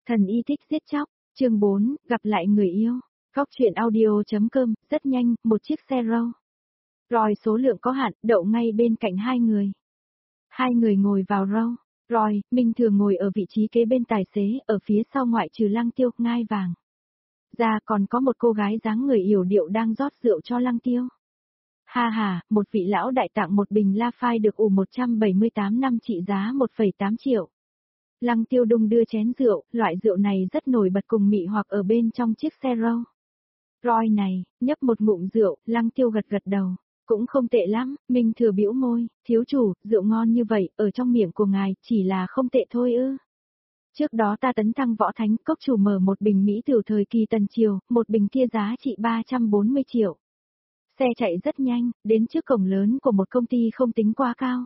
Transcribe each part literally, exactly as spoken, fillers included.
Thần y thích giết chóc, chương bốn, gặp lại người yêu. Góc truyện audio.com, rất nhanh, một chiếc xe râu. Rồi số lượng có hạn, đậu ngay bên cạnh hai người. Hai người ngồi vào râu. Rồi, Minh Thừa ngồi ở vị trí kế bên tài xế, ở phía sau ngoại trừ Lăng Tiêu, ngai vàng. Ra còn có một cô gái dáng người yểu điệu đang rót rượu cho Lăng Tiêu. Ha ha, một vị lão đại tặng một bình La Phai được ủ một trăm bảy mươi tám năm trị giá một phẩy tám triệu. Lăng Tiêu đung đưa chén rượu, loại rượu này rất nổi bật cùng mị hoặc ở bên trong chiếc xe râu. Roi này, nhấp một ngụm rượu, Lăng Tiêu gật gật đầu. Cũng không tệ lắm, Minh Thừa bĩu môi, thiếu chủ, rượu ngon như vậy, ở trong miệng của ngài, chỉ là không tệ thôi ư. Trước đó ta tấn thăng võ thánh, cốc chủ mở một bình Mỹ tiểu thời kỳ tần triều, một bình kia giá trị ba trăm bốn mươi triệu. Xe chạy rất nhanh, đến trước cổng lớn của một công ty không tính quá cao.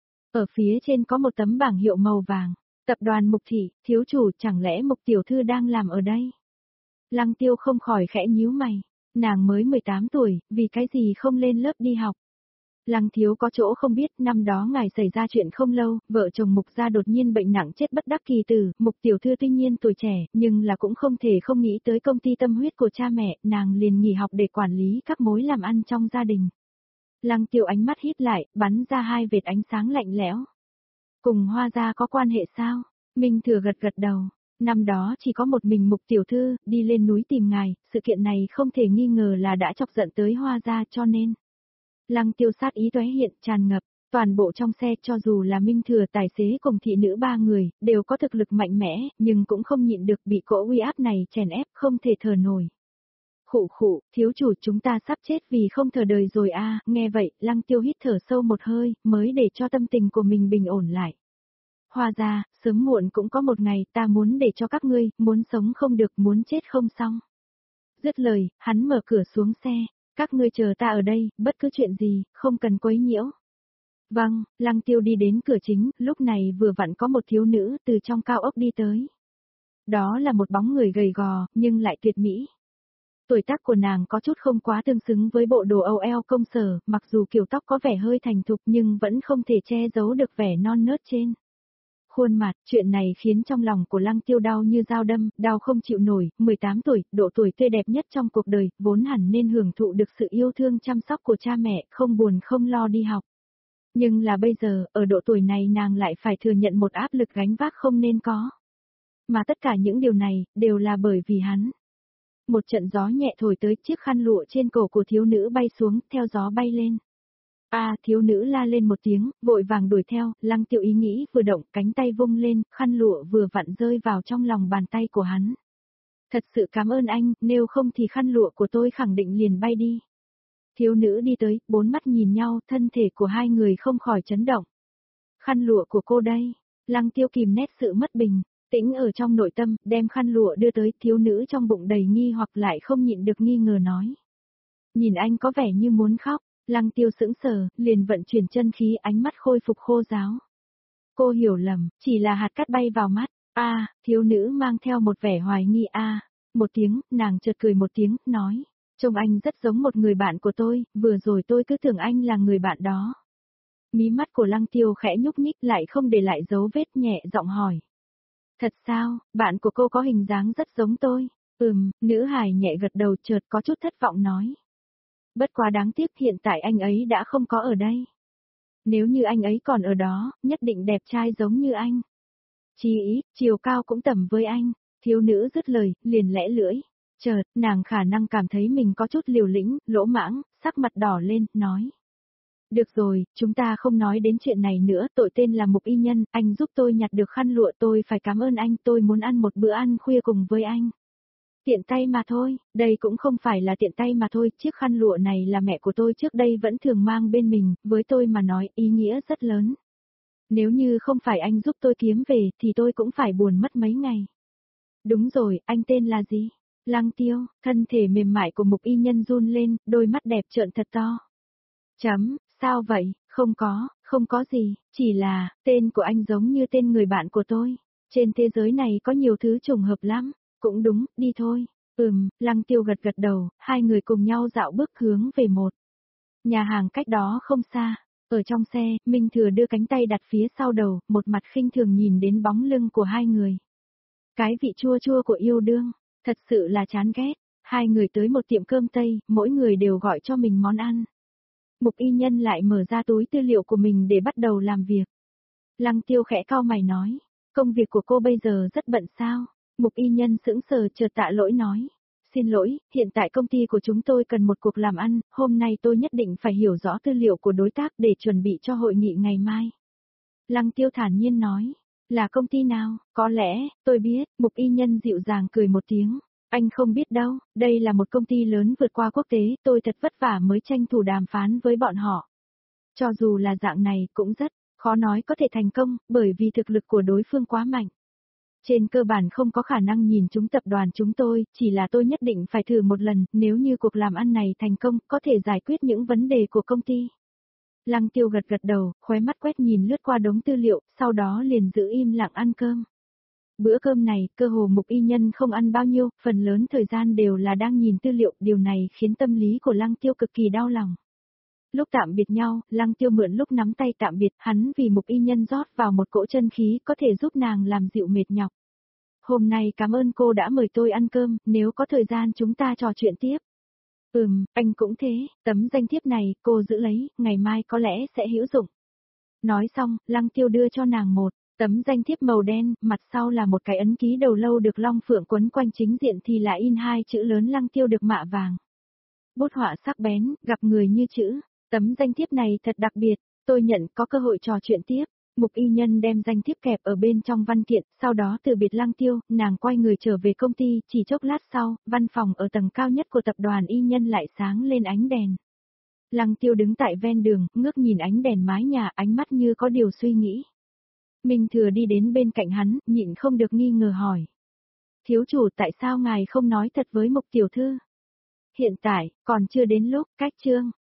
Ở phía trên có một tấm bảng hiệu màu vàng. Tập đoàn Mục Thị, thiếu chủ, chẳng lẽ Mục tiểu thư đang làm ở đây? Lăng Tiêu không khỏi khẽ nhíu mày. Nàng mới mười tám tuổi, vì cái gì không lên lớp đi học? Lăng thiếu có chỗ không biết, năm đó ngài xảy ra chuyện không lâu, vợ chồng Mục gia đột nhiên bệnh nặng chết bất đắc kỳ tử, Mục tiểu thư tuy nhiên tuổi trẻ, nhưng là cũng không thể không nghĩ tới công ty tâm huyết của cha mẹ, nàng liền nghỉ học để quản lý các mối làm ăn trong gia đình. Lăng Tiêu ánh mắt híp lại, bắn ra hai vệt ánh sáng lạnh lẽo. Cùng Hoa gia có quan hệ sao? Minh Thừa gật gật đầu. Năm đó chỉ có một mình Mục tiểu thư, đi lên núi tìm ngài, sự kiện này không thể nghi ngờ là đã chọc giận tới Hoa gia cho nên. Lăng Tiêu sát ý tóe hiện, tràn ngập, toàn bộ trong xe cho dù là Minh Thừa tài xế cùng thị nữ ba người, đều có thực lực mạnh mẽ, nhưng cũng không nhịn được bị cỗ uy áp này chèn ép, không thể thở nổi. Khụ khụ, thiếu chủ chúng ta sắp chết vì không thở đời rồi a. Nghe vậy, Lăng Tiêu hít thở sâu một hơi, mới để cho tâm tình của mình bình ổn lại. Hoa gia, sớm muộn cũng có một ngày ta muốn để cho các ngươi, muốn sống không được, muốn chết không xong. Dứt lời, hắn mở cửa xuống xe, các ngươi chờ ta ở đây, bất cứ chuyện gì, không cần quấy nhiễu. Vâng, Lăng Tiêu đi đến cửa chính, lúc này vừa vặn có một thiếu nữ từ trong cao ốc đi tới. Đó là một bóng người gầy gò, nhưng lại tuyệt mỹ. Tuổi tác của nàng có chút không quá tương xứng với bộ đồ Âu eo công sở, mặc dù kiểu tóc có vẻ hơi thành thục nhưng vẫn không thể che giấu được vẻ non nớt trên khuôn mặt. Chuyện này khiến trong lòng của Lăng Tiêu đau như dao đâm, đau không chịu nổi, mười tám tuổi, độ tuổi tươi đẹp nhất trong cuộc đời, vốn hẳn nên hưởng thụ được sự yêu thương chăm sóc của cha mẹ, không buồn không lo đi học. Nhưng là bây giờ, ở độ tuổi này nàng lại phải thừa nhận một áp lực gánh vác không nên có. Mà tất cả những điều này, đều là bởi vì hắn. Một trận gió nhẹ thổi tới, chiếc khăn lụa trên cổ của thiếu nữ bay xuống, theo gió bay lên. A, à, thiếu nữ la lên một tiếng, vội vàng đuổi theo, Lăng Tiêu ý nghĩ vừa động, cánh tay vung lên, khăn lụa vừa vặn rơi vào trong lòng bàn tay của hắn. Thật sự cảm ơn anh, nếu không thì khăn lụa của tôi khẳng định liền bay đi. Thiếu nữ đi tới, bốn mắt nhìn nhau, thân thể của hai người không khỏi chấn động. Khăn lụa của cô đây. Lăng Tiêu kìm nét sự mất bình tĩnh ở trong nội tâm, đem khăn lụa đưa tới, thiếu nữ trong bụng đầy nghi hoặc lại không nhịn được nghi ngờ nói. Nhìn anh có vẻ như muốn khóc. Lăng Tiêu sững sờ, liền vận chuyển chân khí, ánh mắt khôi phục khô ráo. Cô hiểu lầm, chỉ là hạt cát bay vào mắt. A, à, thiếu nữ mang theo một vẻ hoài nghi a. À. Một tiếng, nàng chợt cười một tiếng, nói, trông anh rất giống một người bạn của tôi, vừa rồi tôi cứ tưởng anh là người bạn đó. Mí mắt của Lăng Tiêu khẽ nhúc nhích, lại không để lại dấu vết, nhẹ giọng hỏi. Thật sao, bạn của cô có hình dáng rất giống tôi? Ừm, nữ hài nhẹ gật đầu, chợt có chút thất vọng nói. Bất quá đáng tiếc hiện tại anh ấy đã không có ở đây. Nếu như anh ấy còn ở đó, nhất định đẹp trai giống như anh. Chí ý, chiều cao cũng tầm với anh. Thiếu nữ dứt lời, liền lẽ lưỡi. Chợt, nàng khả năng cảm thấy mình có chút liều lĩnh, lỗ mãng, sắc mặt đỏ lên, nói. Được rồi, chúng ta không nói đến chuyện này nữa, tội tên là Mục Y Nhân, anh giúp tôi nhặt được khăn lụa, tôi phải cảm ơn anh, tôi muốn ăn một bữa ăn khuya cùng với anh. Tiện tay mà thôi, đây cũng không phải là tiện tay mà thôi, chiếc khăn lụa này là mẹ của tôi trước đây vẫn thường mang bên mình, với tôi mà nói ý nghĩa rất lớn. Nếu như không phải anh giúp tôi kiếm về thì tôi cũng phải buồn mất mấy ngày. Đúng rồi, anh tên là gì? Lăng Tiêu, thân thể mềm mại của Mục Y Nhân run lên, đôi mắt đẹp trợn thật to. Chấm, sao vậy? Không có, không có gì, chỉ là, tên của anh giống như tên người bạn của tôi. Trên thế giới này có nhiều thứ trùng hợp lắm. Cũng đúng, đi thôi. Ừm, Lăng Tiêu gật gật đầu, hai người cùng nhau dạo bước hướng về một nhà hàng cách đó không xa. Ở trong xe, Minh Thừa đưa cánh tay đặt phía sau đầu, một mặt khinh thường nhìn đến bóng lưng của hai người. Cái vị chua chua của yêu đương, thật sự là chán ghét. Hai người tới một tiệm cơm Tây, mỗi người đều gọi cho mình món ăn. Mục y nhân lại mở ra túi tư liệu của mình để bắt đầu làm việc. Lăng Tiêu khẽ cau mày nói, công việc của cô bây giờ rất bận sao? Mục y nhân sững sờ chợt tạ lỗi nói, xin lỗi, hiện tại công ty của chúng tôi cần một cuộc làm ăn, hôm nay tôi nhất định phải hiểu rõ tư liệu của đối tác để chuẩn bị cho hội nghị ngày mai. Lăng Tiêu thản nhiên nói, là công ty nào? Có lẽ, tôi biết, Mục y nhân dịu dàng cười một tiếng. Anh không biết đâu, đây là một công ty lớn vượt qua quốc tế, tôi thật vất vả mới tranh thủ đàm phán với bọn họ. Cho dù là dạng này cũng rất khó nói có thể thành công, bởi vì thực lực của đối phương quá mạnh. Trên cơ bản không có khả năng nhìn chúng tập đoàn chúng tôi, chỉ là tôi nhất định phải thử một lần, nếu như cuộc làm ăn này thành công, có thể giải quyết những vấn đề của công ty. Lăng Tiêu gật gật đầu, khóe mắt quét nhìn lướt qua đống tư liệu, sau đó liền giữ im lặng ăn cơm. Bữa cơm này, cơ hồ Mục y nhân không ăn bao nhiêu, phần lớn thời gian đều là đang nhìn tư liệu, điều này khiến tâm lý của Lăng Tiêu cực kỳ đau lòng. Lúc tạm biệt nhau, Lăng Tiêu mượn lúc nắm tay tạm biệt, hắn vì Mục y nhân rót vào một cỗ chân khí có thể giúp nàng làm dịu mệt nhọc. Hôm nay cảm ơn cô đã mời tôi ăn cơm, nếu có thời gian chúng ta trò chuyện tiếp. Ừm, anh cũng thế, tấm danh thiếp này, cô giữ lấy, ngày mai có lẽ sẽ hữu dụng. Nói xong, Lăng Tiêu đưa cho nàng một tấm danh thiếp màu đen, mặt sau là một cái ấn ký đầu lâu được long phượng quấn quanh, chính diện thì là in hai chữ lớn Lăng Tiêu được mạ vàng. Bút họa sắc bén, gặp người như chữ, tấm danh thiếp này thật đặc biệt, tôi nhận có cơ hội trò chuyện tiếp. Mục y nhân đem danh thiếp kẹp ở bên trong văn kiện, sau đó từ biệt Lăng Tiêu, nàng quay người trở về công ty, chỉ chốc lát sau, văn phòng ở tầng cao nhất của tập đoàn y nhân lại sáng lên ánh đèn. Lăng Tiêu đứng tại ven đường, ngước nhìn ánh đèn mái nhà, ánh mắt như có điều suy nghĩ. Minh Thừa đi đến bên cạnh hắn, nhịn không được nghi ngờ hỏi. Thiếu chủ, tại sao ngài không nói thật với Mục tiểu thư? Hiện tại, còn chưa đến lúc, cách chương.